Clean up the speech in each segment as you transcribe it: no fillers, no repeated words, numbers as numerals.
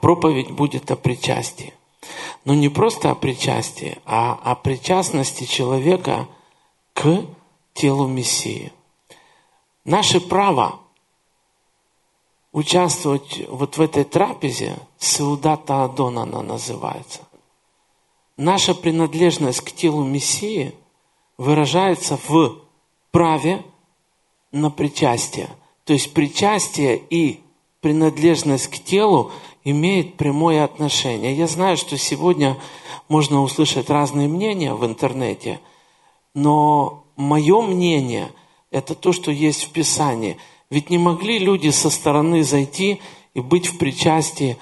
проповедь будет о причастии. Но не просто о причастии, а о причастности человека к телу Мессии. Наше право участвовать вот в этой трапезе, Сеудата Адон она называется. Наша принадлежность к телу Мессии выражается в праве на причастие. То есть причастие и принадлежность к телу имеет прямое отношение. Я знаю, что сегодня можно услышать разные мнения в интернете, но мое мнение – это то, что есть в Писании. Ведь не могли люди со стороны зайти и быть в причастии,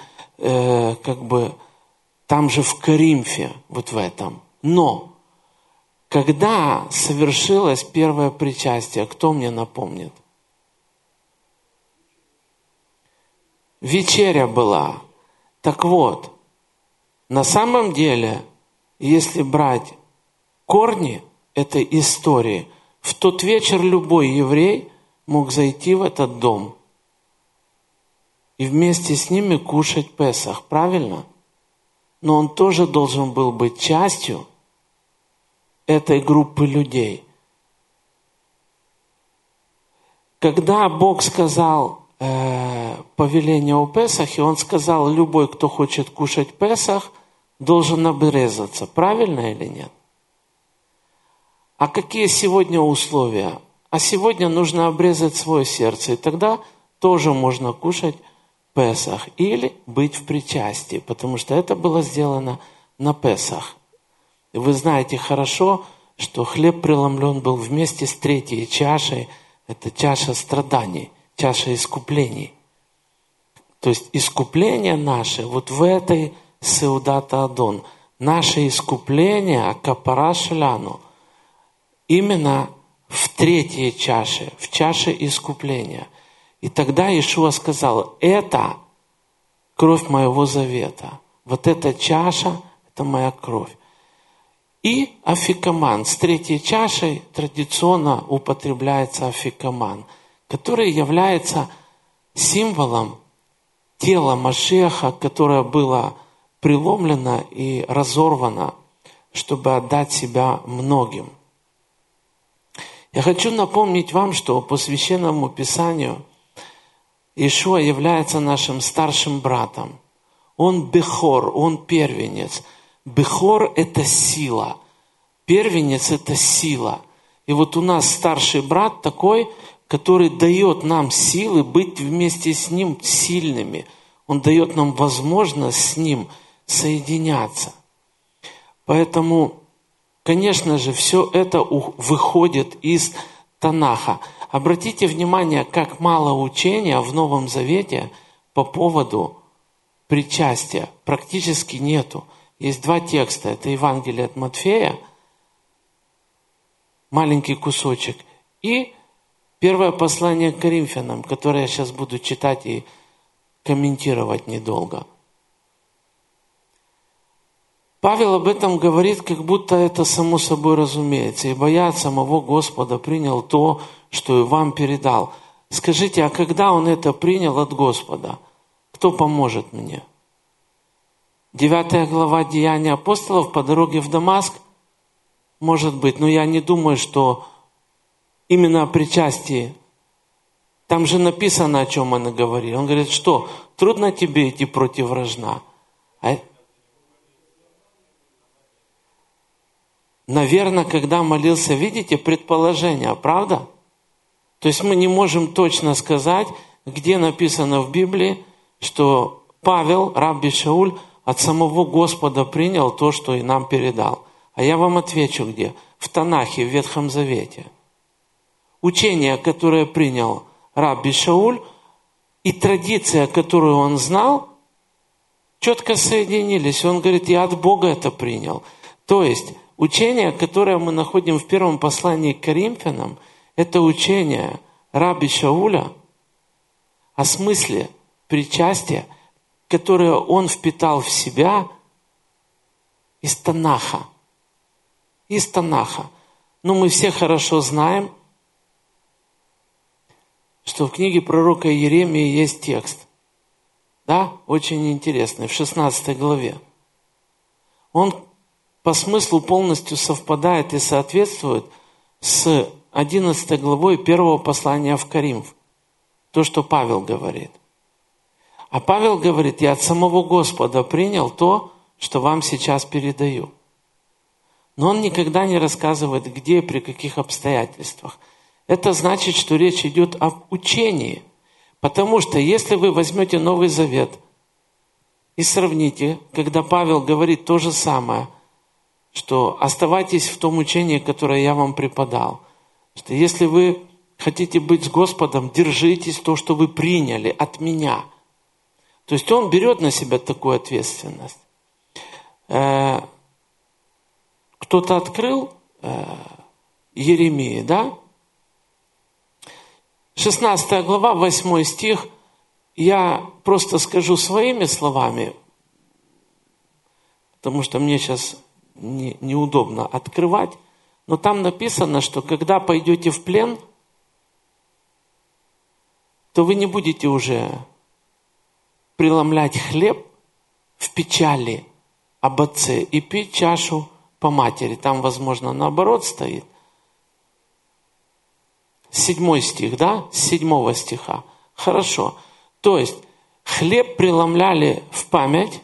там же в Коринфе, вот в этом. Но когда совершилось первое причастие, кто мне напомнит? Вечеря была. Так вот, на самом деле, если брать корни этой истории, в тот вечер любой еврей мог зайти в этот дом и вместе с ними кушать Песах, правильно? Но он тоже должен был быть частью этой группы людей. Когда Бог сказал повеление о Песахе, Он сказал, любой, кто хочет кушать Песах, должен обрезаться. Правильно или нет? А какие сегодня условия? А сегодня нужно обрезать свое сердце, и тогда тоже можно кушать Песах или быть в причастии, потому что это было сделано на Песах. И вы знаете хорошо, что хлеб преломлен был вместе с третьей чашей, это чаша страданий, чаша искуплений. То есть искупление наше вот в этой Сеудата Адон, наше искупление, капара шляну, именно в третьей чаше, в чаше искупления. И тогда Иешуа сказал, это кровь моего завета. Вот эта чаша, это моя кровь. И афикаман. С третьей чашей традиционно употребляется афикаман, который является символом тела Машиаха, которое было преломлено и разорвано, чтобы отдать себя многим. Я хочу напомнить вам, что по Священному Писанию Иешуа является нашим старшим братом. Он бехор, он первенец. Бехор – это сила. Первенец – это сила. И вот у нас старший брат такой, который дает нам силы быть вместе с ним сильными. Он дает нам возможность с ним соединяться. Поэтому, конечно же, все это выходит из Танаха. Обратите внимание, как мало учения в Новом Завете по поводу причастия. Практически нету. Есть два текста. Это Евангелие от Матфея, маленький кусочек, и первое послание к Коринфянам, которое я сейчас буду читать и комментировать недолго. Павел об этом говорит, как будто это само собой разумеется. «Ибо я от самого Господа принял то, что и вам передал». Скажите, а когда он это принял от Господа? Кто поможет мне? 9 глава Деяния апостолов по дороге в Дамаск? Может быть, но я не думаю, что именно о причастии. Там же написано, о чем он говорил. Он говорит, что трудно тебе идти против вражна. Наверное, когда молился, видите, предположение, правда? То есть мы не можем точно сказать, где написано в Библии, что Павел, рабби Шауль, от самого Господа принял то, что и нам передал. А я вам отвечу, где? В Танахе, в Ветхом Завете. Учение, которое принял рабби Шауль, и традиция, которую он знал, четко соединились. Он говорит, я от Бога это принял. То есть учение, которое мы находим в первом послании к Коринфянам, это учение рабби Шауля о смысле причастия, которое он впитал в себя из Танаха. Из Танаха. Но мы все хорошо знаем, что в книге пророка Иеремии есть текст. да, очень интересный, в 16 главе. Он по смыслу полностью совпадает и соответствует с 11 главой первого послания в Коринф. То, что Павел говорит. А Павел говорит: я от самого Господа принял то, что вам сейчас передаю. Но он никогда не рассказывает, где и при каких обстоятельствах. Это значит, что речь идет об учении. Потому что если вы возьмете Новый Завет и сравните, когда Павел говорит то же самое, что оставайтесь в том учении, которое я вам преподал, что если вы хотите быть с Господом, держитесь то, что вы приняли от меня. То есть он берет на себя такую ответственность. Кто-то открыл Иеремии, да? 16 глава, 8 стих. Я просто скажу своими словами, потому что мне сейчас неудобно открывать. Но там написано, что когда пойдете в плен, то вы не будете уже преломлять хлеб в печали об отце и пить чашу по матери. Там, возможно, наоборот стоит. 7 стих, да? С 7 стиха. Хорошо. То есть, хлеб преломляли в память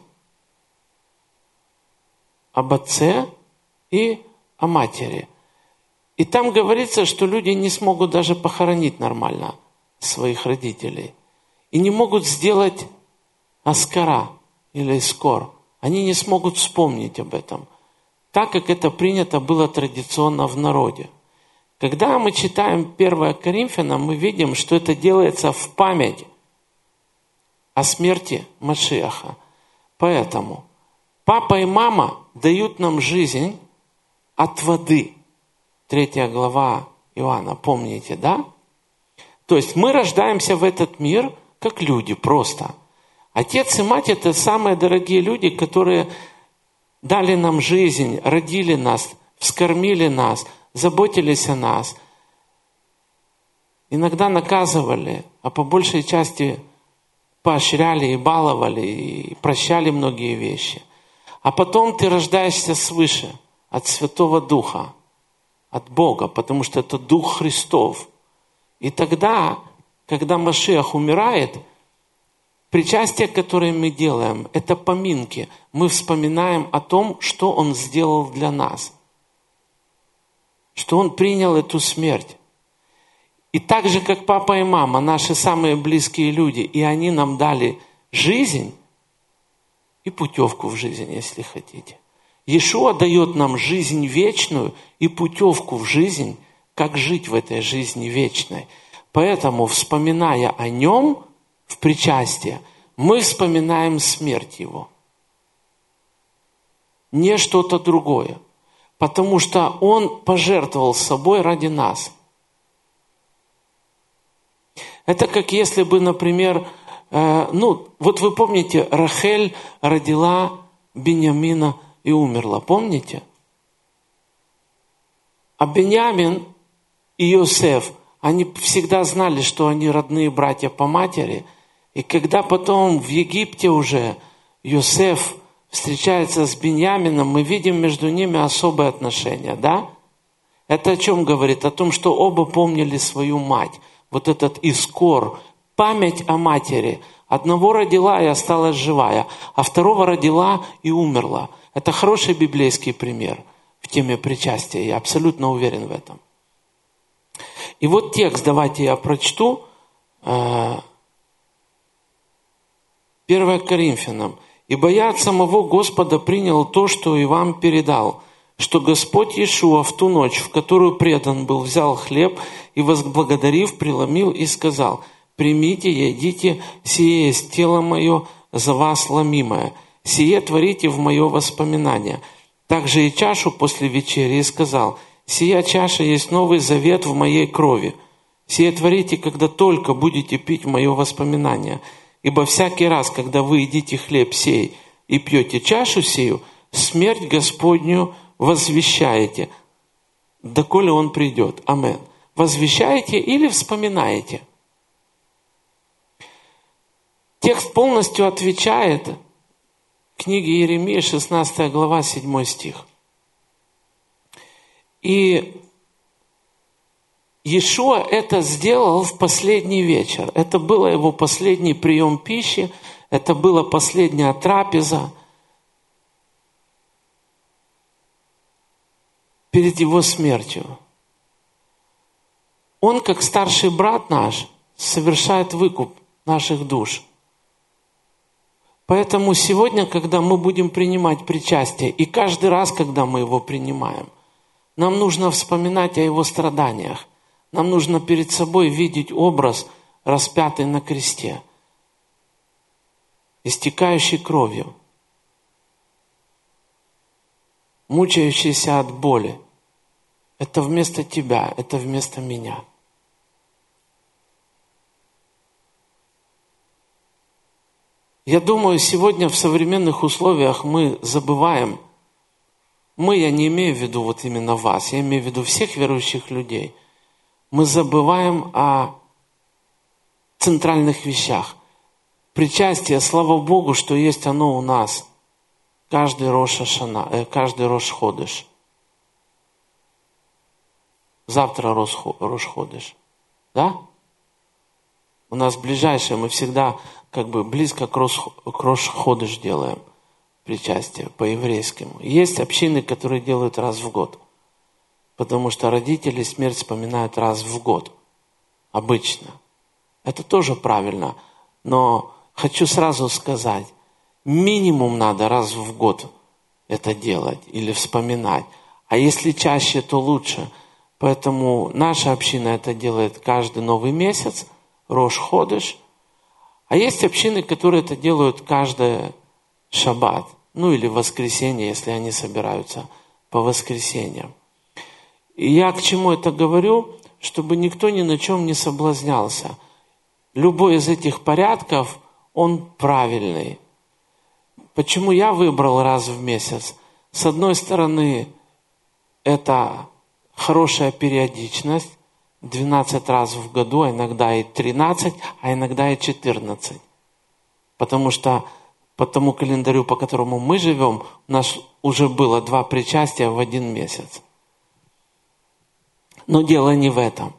об отце и о матери. И там говорится, что люди не смогут даже похоронить нормально своих родителей. И не могут сделать аскара или искор. Они не смогут вспомнить об этом, так как это принято было традиционно в народе. Когда мы читаем 1 Коринфянам, мы видим, что это делается в память о смерти Машиаха. Поэтому папа и мама дают нам жизнь от воды. 3 глава Иоанна, помните, да? То есть мы рождаемся в этот мир как люди просто. Отец и мать – это самые дорогие люди, которые дали нам жизнь, родили нас, вскормили нас, заботились о нас. Иногда наказывали, а по большей части поощряли и баловали, и прощали многие вещи. А потом ты рождаешься свыше, от Святого Духа, от Бога, потому что это Дух Христов. И тогда, когда Машиах умирает, причастие, которое мы делаем, это поминки. Мы вспоминаем о том, что Он сделал для нас. Что Он принял эту смерть. И так же, как папа и мама, наши самые близкие люди, и они нам дали жизнь и путевку в жизнь, если хотите. Иешуа дает нам жизнь вечную и путевку в жизнь, как жить в этой жизни вечной. Поэтому, вспоминая о Нем в причастии, мы вспоминаем смерть Его. Не что-то другое. Потому что Он пожертвовал собой ради нас. Это как если бы, например, вот вы помните, Рахель родила Биньямина и умерла. Помните? А Биньямин и Йосеф, они всегда знали, что они родные братья по матери. И когда потом в Египте уже Йосеф встречается с Биньямином, мы видим между ними особые отношения, да? Это о чем говорит? О том, что оба помнили свою мать. Вот этот искор, память о матери. Одного родила и осталась живая, а второго родила и умерла. Это хороший библейский пример в теме причастия, я абсолютно уверен в этом. И вот текст, давайте я прочту. 1 Коринфянам. «Ибо я от самого Господа принял то, что и вам передал, что Господь Иешуа в ту ночь, в которую предан был, взял хлеб и, возблагодарив, преломил и сказал: примите, едите, сие есть тело мое за вас ломимое, сие творите в мое воспоминание. Также и чашу после вечери и сказал: сия чаша есть новый завет в моей крови. Сие творите, когда только будете пить в мое воспоминание. Ибо всякий раз, когда вы едите хлеб сей и пьете чашу сию, смерть Господню возвещаете, доколе Он придет». Амин. Возвещаете или вспоминаете? Текст полностью отвечает книге Иеремии, 16 глава, 7 стих. И Иешуа это сделал в последний вечер. Это был его последний прием пищи, это была последняя трапеза перед его смертью. Он, как старший брат наш, совершает выкуп наших душ. Поэтому сегодня, когда мы будем принимать причастие, и каждый раз, когда мы его принимаем, нам нужно вспоминать о его страданиях. Нам нужно перед собой видеть образ, распятый на кресте, истекающий кровью, мучающийся от боли. Это вместо тебя, это вместо меня. Я думаю, сегодня в современных условиях мы забываем, я не имею в виду вот именно вас, я имею в виду всех верующих людей, мы забываем о центральных вещах. Причастие, слава Богу, что есть оно у нас каждый Рош Ходеш. Завтра Рош Ходеш. Да? У нас ближайшее, мы всегда как бы близко к Рош Ходеш делаем причастие по-еврейскому. Есть общины, которые делают раз в год. Потому что родители смерть вспоминают раз в год. Обычно. Это тоже правильно. Но хочу сразу сказать, минимум надо раз в год это делать или вспоминать. А если чаще, то лучше. Поэтому наша община это делает каждый новый месяц, Рош Ходеш. А есть общины, которые это делают каждый шаббат. Или воскресенье, если они собираются по воскресеньям. И я к чему это говорю? Чтобы никто ни на чем не соблазнялся. Любой из этих порядков, он правильный. Почему я выбрал раз в месяц? С одной стороны, это хорошая периодичность. 12 раз в году, а иногда и 13, а иногда и 14. Потому что по тому календарю, по которому мы живем, у нас уже было 2 причастия в 1 месяц. Но дело не в этом.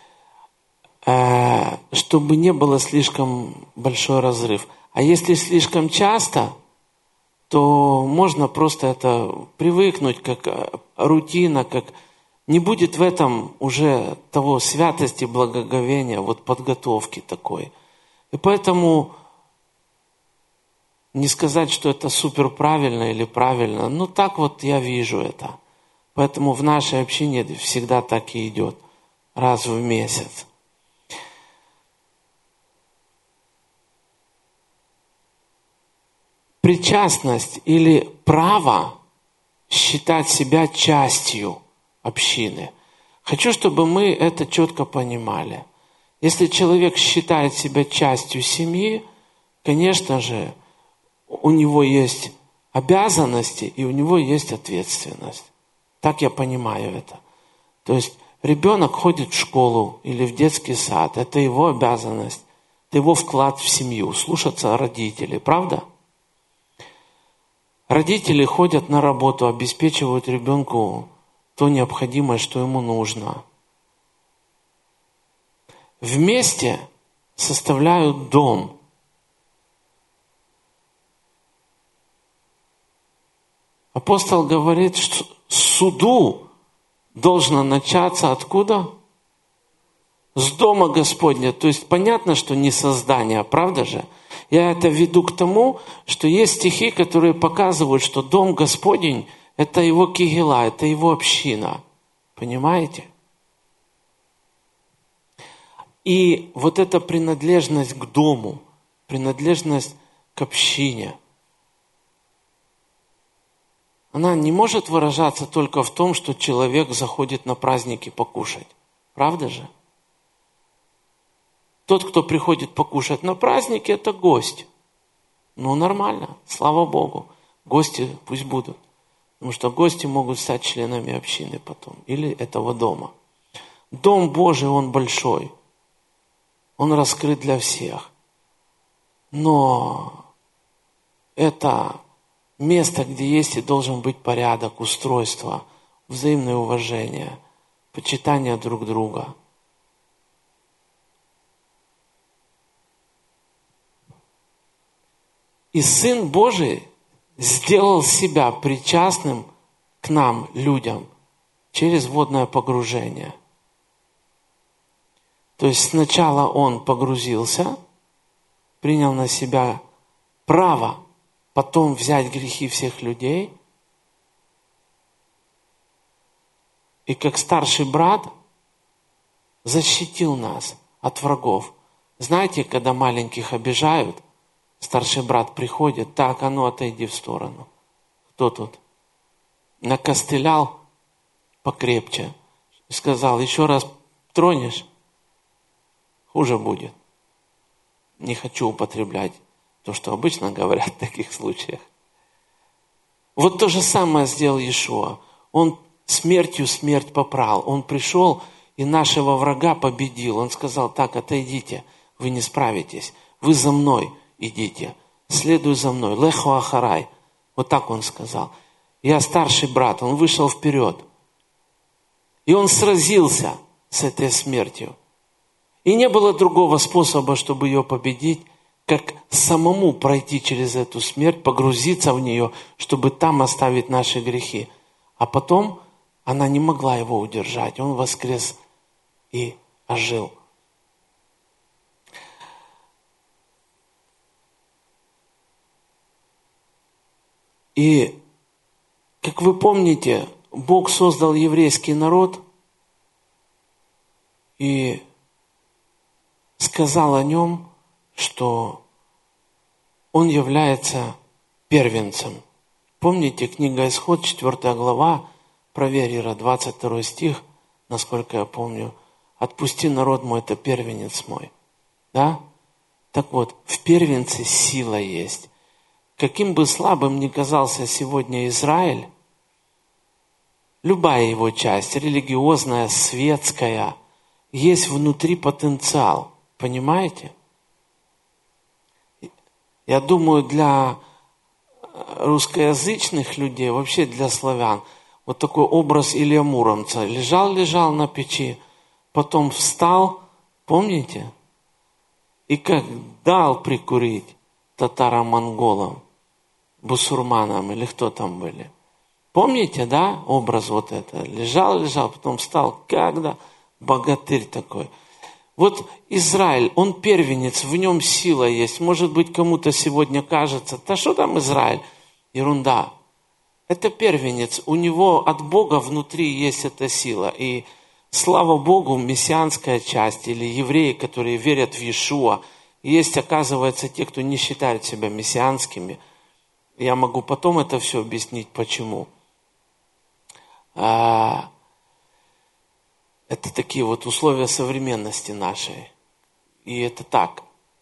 Чтобы не было слишком большой разрыв. А если слишком часто, то можно просто это привыкнуть, как рутина, как не будет в этом уже того святости, благоговения, подготовки такой. И поэтому не сказать, что это супер правильно или правильно, так я вижу это. Поэтому в нашей общине всегда так и идет. Раз в месяц. Причастность или право считать себя частью общины. Хочу, чтобы мы это четко понимали. Если человек считает себя частью семьи, конечно же, у него есть обязанности и у него есть ответственность. Так я понимаю это. То есть ребенок ходит в школу или в детский сад. Это его обязанность. Это его вклад в семью. Слушаться родителей. Правда? Родители ходят на работу, обеспечивают ребенку то необходимое, что ему нужно. Вместе составляют дом. Апостол говорит, что суду должно начаться откуда? С дома Господня. То есть понятно, что не создание, правда же? Я это веду к тому, что есть стихи, которые показывают, что дом Господень – это его кигела, это его община. Понимаете? И эта принадлежность к дому, принадлежность к общине, она не может выражаться только в том, что человек заходит на праздники покушать. Правда же? Тот, кто приходит покушать на праздники, это гость. Нормально, слава Богу. Гости пусть будут. Потому что гости могут стать членами общины потом. Или этого дома. Дом Божий, он большой. Он раскрыт для всех. Но это место, где есть и должен быть порядок, устройство, взаимное уважение, почитание друг друга. И Сын Божий сделал себя причастным к нам, людям, через водное погружение. То есть сначала Он погрузился, принял на себя право потом взять грехи всех людей, и как старший брат защитил нас от врагов. Знаете, когда маленьких обижают, старший брат приходит, так, а ну отойди в сторону. Кто тут? Накостылял покрепче. И сказал, еще раз тронешь, хуже будет. Не хочу употреблять то, что обычно говорят в таких случаях. Вот то же самое сделал Иешуа. Он смертью смерть попрал. Он пришел и нашего врага победил. Он сказал, так, отойдите, вы не справитесь. Вы за мной идите. Следуй за мной. Леху ахарай. Вот так он сказал. Я старший брат. Он вышел вперед. И он сразился с этой смертью. И не было другого способа, чтобы ее победить, как самому пройти через эту смерть, погрузиться в нее, чтобы там оставить наши грехи. А потом она не могла его удержать. Он воскрес и ожил. И, как вы помните, Бог создал еврейский народ и сказал о нем, что он является первенцем. Помните, книга Исход, 4 глава, проверь, Ира, 22 стих, насколько я помню, «Отпусти народ мой, это первенец мой». Да? Так вот, в первенце сила есть. Каким бы слабым ни казался сегодня Израиль, любая его часть, религиозная, светская, есть внутри потенциал. Понимаете? Я думаю, для русскоязычных людей, вообще для славян, вот такой образ Илья Муромца. Лежал на печи, потом встал, помните? И как дал прикурить татаро-монголам, бусурманам или кто там были. Помните, да, образ вот это? Лежал, потом встал, когда богатырь такой. Вот Израиль, он первенец, в нем сила есть. Может быть, кому-то сегодня кажется, да что там Израиль? Ерунда. Это первенец, у него от Бога внутри есть эта сила. И слава Богу, мессианская часть или евреи, которые верят в Иешуа, есть, оказывается, те, кто не считают себя мессианскими. Я могу потом это все объяснить, почему. Это такие вот условия современности нашей. И это так.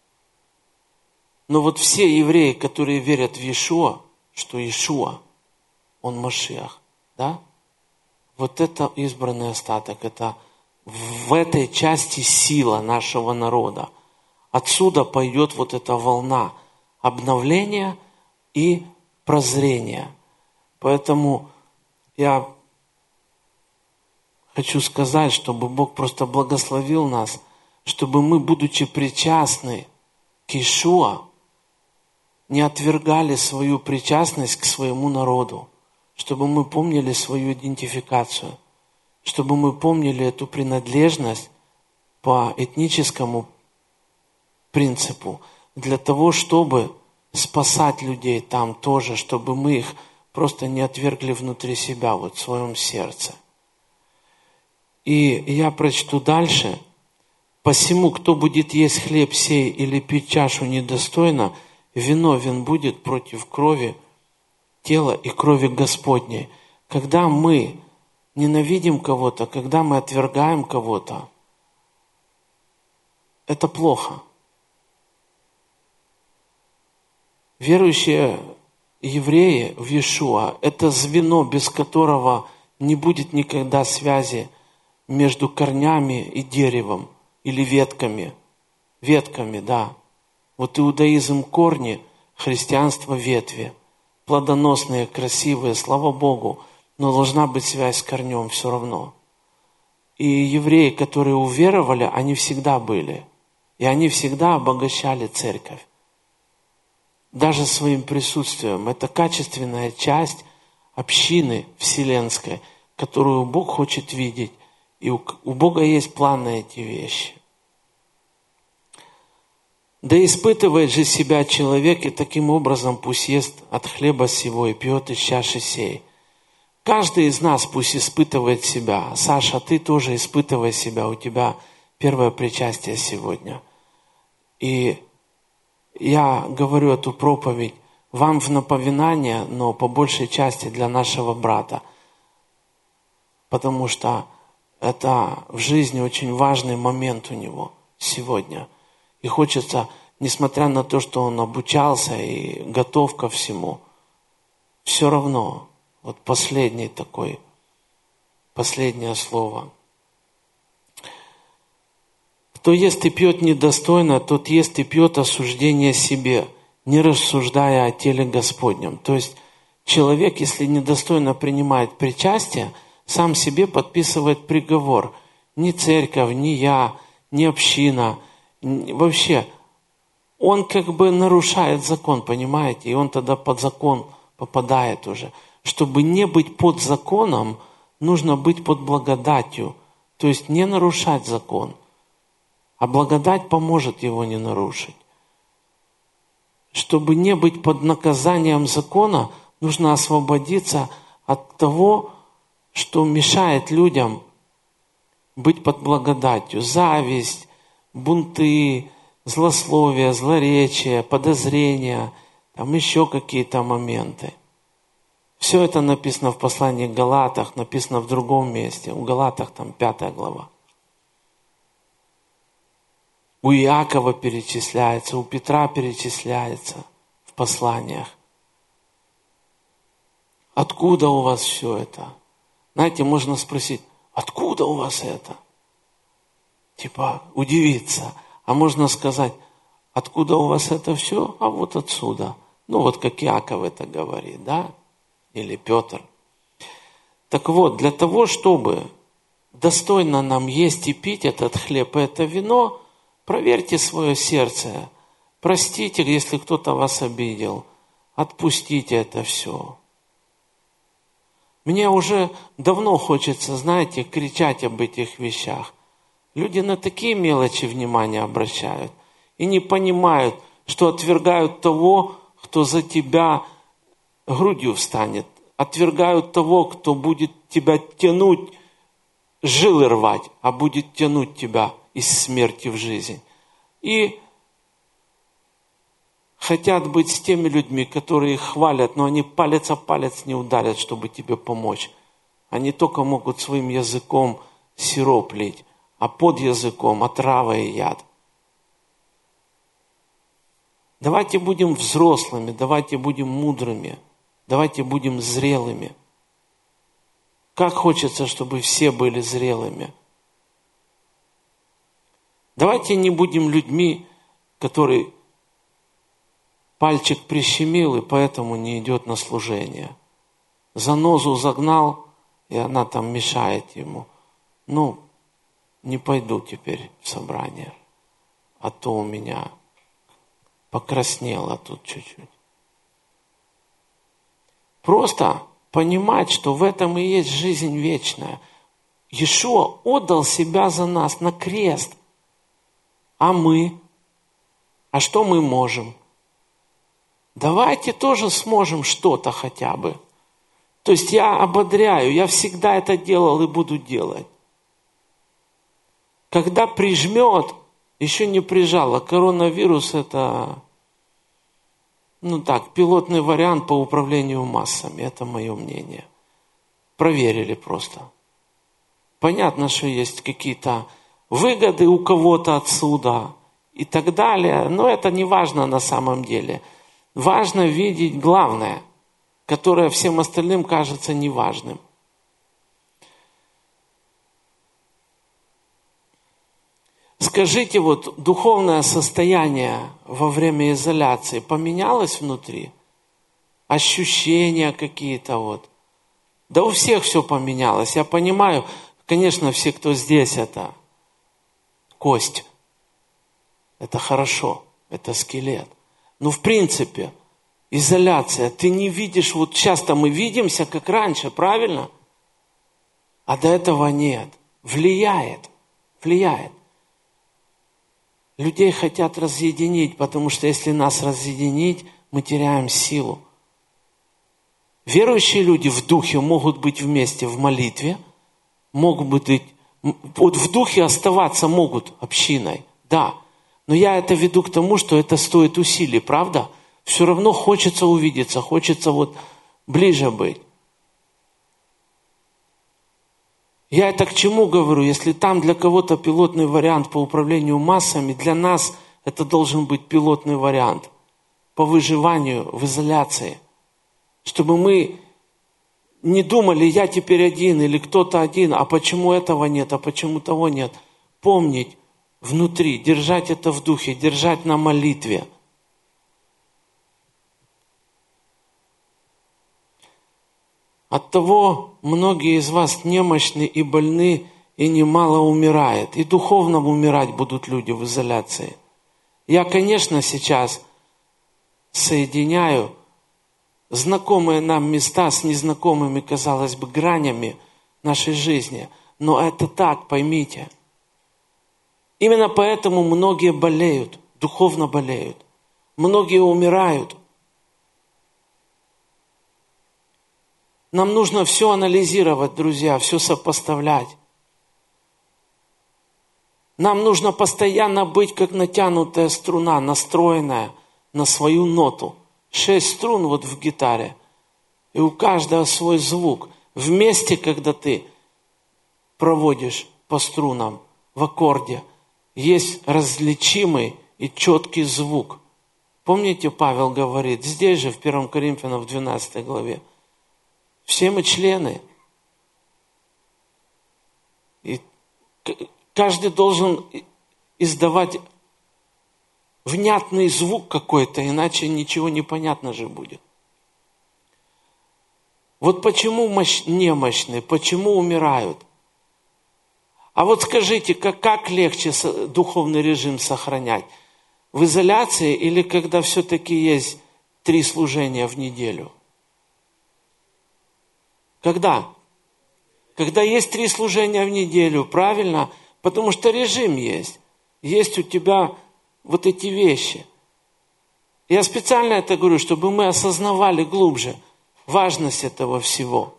Но вот все евреи, которые верят в Иешуа, что Иешуа, он Машиах, да? Вот это избранный остаток, это в этой части сила нашего народа. Отсюда пойдет вот эта волна обновления и прозрения. Поэтому я хочу сказать, чтобы Бог просто благословил нас, чтобы мы, будучи причастны к Иешуа, не отвергали свою причастность к своему народу, чтобы мы помнили свою идентификацию, чтобы мы помнили эту принадлежность по этническому принципу, для того, чтобы спасать людей там тоже, чтобы мы их просто не отвергли внутри себя, вот в своем сердце. И я прочту дальше. «Посему, кто будет есть хлеб сей или пить чашу недостойно, виновен будет против крови тела и крови Господней». Когда мы ненавидим кого-то, когда мы отвергаем кого-то, это плохо. Верующие евреи в Иешуа – это звено, без которого не будет никогда связи между корнями и деревом или ветками. Ветками, да. Вот иудаизм корни, христианство ветви. Плодоносные, красивые, слава Богу, но должна быть связь с корнем все равно. И евреи, которые уверовали, они всегда были. И они всегда обогащали церковь. Даже своим присутствием. Это качественная часть общины вселенской, которую Бог хочет видеть. И у Бога есть план на эти вещи. Да испытывает же себя человек, и таким образом пусть ест от хлеба сего и пьет из чаши сей. Каждый из нас пусть испытывает себя. Саша, ты тоже испытывай себя. У тебя первое причастие сегодня. И я говорю эту проповедь вам в напоминание, но по большей части для нашего брата. Потому что это в жизни очень важный момент у него сегодня. И хочется, несмотря на то, что он обучался и готов ко всему, все равно, вот последнее слово. Кто ест и пьет недостойно, тот ест и пьет осуждение себе, не рассуждая о теле Господнем. То есть человек, если недостойно принимает причастие, сам себе подписывает приговор. Ни церковь, ни я, ни община. Вообще, он как бы нарушает закон, понимаете? И он тогда под закон попадает уже. Чтобы не быть под законом, нужно быть под благодатью. То есть не нарушать закон. А благодать поможет его не нарушить. Чтобы не быть под наказанием закона, нужно освободиться от того, что мешает людям быть под благодатью. Зависть, бунты, злословие, злоречие, подозрения, там еще какие-то моменты. Все это написано в послании к Галатах, написано в другом месте. У Галатах там 5 глава. У Иакова перечисляется, у Петра перечисляется в посланиях. Откуда у вас все это? Знаете, можно спросить, откуда у вас это? Типа удивиться. А можно сказать, откуда у вас это все? А вот отсюда. Ну вот как Иаков это говорит, да? Или Петр. Так вот, для того, чтобы достойно нам есть и пить этот хлеб и это вино, проверьте свое сердце. Простите, если кто-то вас обидел. Отпустите это все. Мне уже давно хочется, знаете, кричать об этих вещах. Люди на такие мелочи внимание обращают и не понимают, что отвергают того, кто за тебя грудью встанет. Отвергают того, кто будет тебя тянуть, жилы рвать, а будет тянуть тебя из смерти в жизнь. И хотят быть с теми людьми, которые их хвалят, но они палец о палец не ударят, чтобы тебе помочь. Они только могут своим языком сироп лить, а под языком отрава и яд. Давайте будем взрослыми, давайте будем мудрыми, давайте будем зрелыми. Как хочется, чтобы все были зрелыми. Давайте не будем людьми, которые пальчик прищемил и поэтому не идет на служение. Занозу загнал, и она там мешает ему. Ну, не пойду теперь в собрание, а то у меня покраснело тут чуть-чуть. Просто понимать, что в этом и есть жизнь вечная. Иешуа отдал себя за нас на крест. А мы? А что мы можем? Давайте тоже сможем что-то хотя бы. То есть я ободряю, я всегда это делал и буду делать. Когда прижмет, еще не прижало. Коронавирус это, пилотный вариант по управлению массами. Это мое мнение. Проверили просто. Понятно, что есть какие-то выгоды у кого-то отсюда и так далее. Но это не важно на самом деле. Важно видеть главное, которое всем остальным кажется неважным. скажите, вот духовное состояние во время изоляции поменялось внутри? Ощущения какие-то вот? Да у всех все поменялось. Я понимаю, конечно, все, кто здесь, это кость. Это хорошо, это скелет. Но в принципе, изоляция, ты не видишь, вот часто мы видимся, как раньше, правильно? А до этого нет. Влияет. Людей хотят разъединить, потому что если нас разъединить, мы теряем силу. Верующие люди в духе могут быть вместе в молитве, могут быть, вот в духе оставаться могут общиной, да. Но я это веду к тому, что это стоит усилий, правда? Все равно хочется увидеться, хочется вот ближе быть. Я это к чему говорю? Если там для кого-то пилотный вариант по управлению массами, для нас это должен быть пилотный вариант по выживанию в изоляции. Чтобы мы не думали, я теперь один или кто-то один, а почему этого нет, а почему того нет. Помнить внутри, держать это в духе, держать на молитве. Оттого многие из вас немощны и больны, и немало умирает. И духовно умирать будут люди в изоляции. Я, конечно, сейчас соединяю знакомые нам места с незнакомыми, казалось бы, гранями нашей жизни. Но это так, поймите. Именно поэтому многие болеют, духовно болеют. Многие умирают. Нам нужно все анализировать, друзья, все сопоставлять. Нам нужно постоянно быть, как натянутая струна, настроенная на свою ноту. 6 струн вот в гитаре. И у каждого свой звук. Вместе, когда ты проводишь по струнам в аккорде, есть различимый и четкий звук. Помните, Павел говорит, здесь же, в 1 Коринфянам, в 12 главе, все мы члены. И каждый должен издавать внятный звук какой-то, иначе ничего не понятно же будет. Вот почему немощны, почему умирают. А вот скажите, как легче духовный режим сохранять? В изоляции или когда все-таки есть 3 служения в неделю? Когда? Когда есть 3 служения в неделю, правильно? Потому что режим есть. Есть у тебя вот эти вещи. Я специально это говорю, чтобы мы осознавали глубже важность этого всего.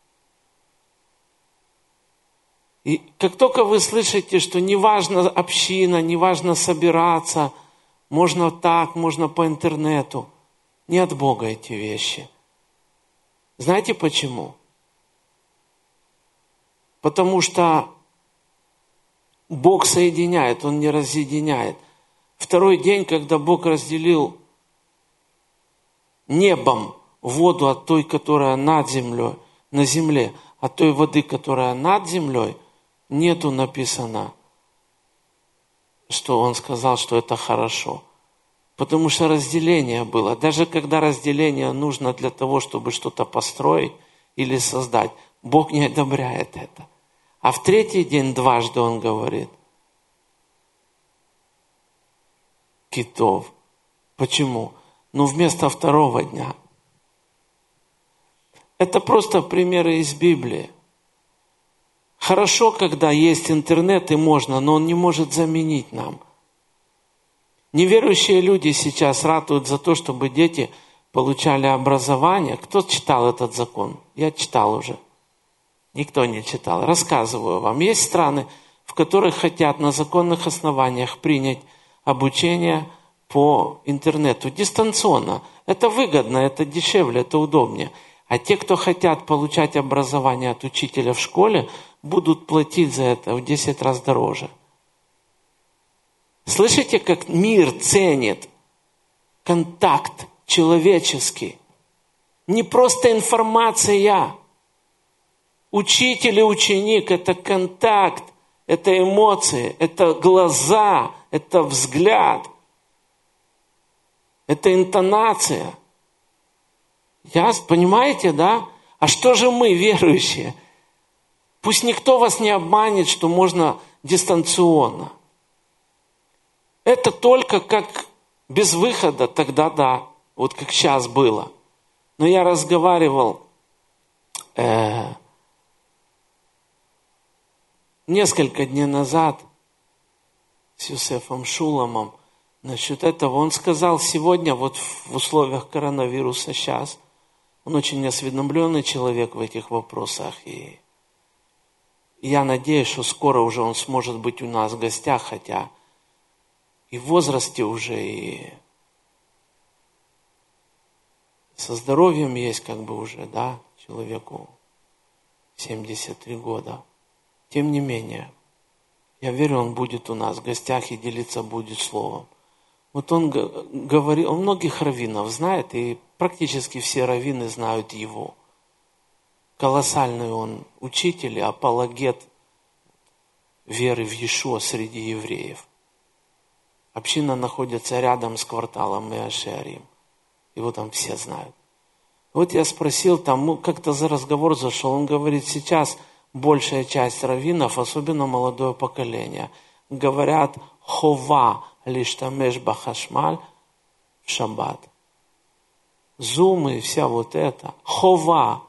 И как только вы слышите, что не важно община, не важно собираться, можно так, можно по интернету, не от Бога эти вещи. Знаете почему? Потому что Бог соединяет, Он не разъединяет. Второй день, когда Бог разделил небом воду от той, которая над землей, на земле, от той воды, которая над землей, нету написано, что Он сказал, что это хорошо. Потому что разделение было. Даже когда разделение нужно для того, чтобы что-то построить или создать, Бог не одобряет это. А в 3-й день дважды Он говорит. Китов. Почему? Вместо 2-го дня. Это просто примеры из Библии. Хорошо, когда есть интернет и можно, но он не может заменить нам. Неверующие люди сейчас ратуют за то, чтобы дети получали образование. Кто читал этот закон? Я читал уже. Никто не читал. Рассказываю вам. Есть страны, в которых хотят на законных основаниях принять обучение по интернету дистанционно. Это выгодно, это дешевле, это удобнее. А те, кто хотят получать образование от учителя в школе, будут платить за это в 10 раз дороже. Слышите, как мир ценит контакт человеческий? Не просто информация. Учитель и ученик – это контакт, это эмоции, это глаза, это взгляд, это интонация. Понимаете, да? А что же мы, верующие? Пусть никто вас не обманет, что можно дистанционно. Это только как без выхода, тогда да, вот как сейчас было. Но я разговаривал несколько дней назад с Юсефом Шуламом насчет этого. Он сказал сегодня, вот в условиях коронавируса сейчас, он очень осведомленный человек в этих вопросах. И я надеюсь, что скоро уже он сможет быть у нас в гостях, хотя и в возрасте уже, и со здоровьем есть как бы уже, да, человеку 73 года. Тем не менее, я верю, он будет у нас в гостях и делиться будет словом. Вот он говорил, он многих раввинов знает, и практически все раввины знают его. Колоссальный он учитель и апологет веры в Иешуа среди евреев. Община находится рядом с кварталом Меа-Шеарим. Его там все знают. Вот я спросил, там как-то за разговор зашел, он говорит, сейчас большая часть раввинов, особенно молодое поколение, говорят хова лиштамеш бахашмаль в шаббат. Зум и вся вот это. Хова.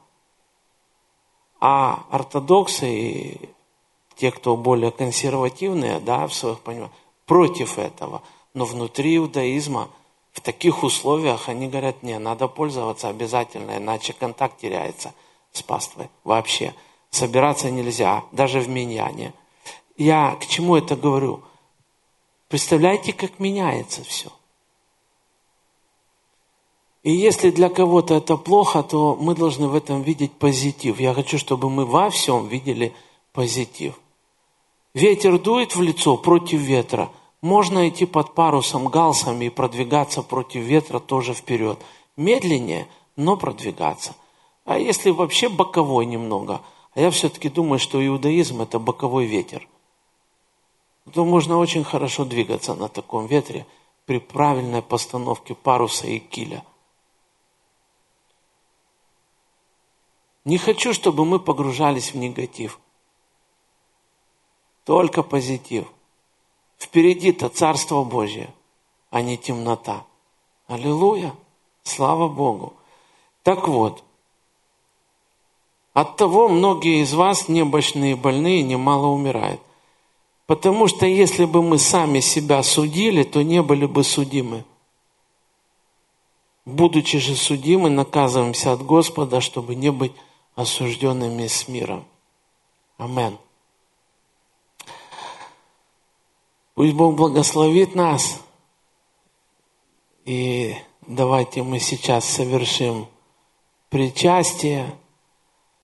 А ортодоксы и те, кто более консервативные, да, в своих пониманиях, против этого. Но внутри иудаизма в таких условиях они говорят, не, надо пользоваться обязательно, иначе контакт теряется с паствой вообще. Собираться нельзя, даже в миньяне. Я к чему это говорю? Представляете, как меняется все. И если для кого-то это плохо, то мы должны в этом видеть позитив. Я хочу, чтобы мы во всем видели позитив. Ветер дует в лицо против ветра. Можно идти под парусом, галсами и продвигаться против ветра тоже вперед. Медленнее, но продвигаться. А если вообще боковой немного, а я все-таки думаю, что иудаизм это боковой ветер, то можно очень хорошо двигаться на таком ветре при правильной постановке паруса и киля. Не хочу, чтобы мы погружались в негатив. Только позитив. Впереди-то Царство Божье, а не темнота. Аллилуйя! Слава Богу! Так вот, оттого многие из вас немощные, больные, немало умирают. Потому что если бы мы сами себя судили, то не были бы судимы. Будучи же судимы, наказываемся от Господа, чтобы не быть осужденными с миром. Аминь. Пусть Бог благословит нас. И давайте мы сейчас совершим причастие.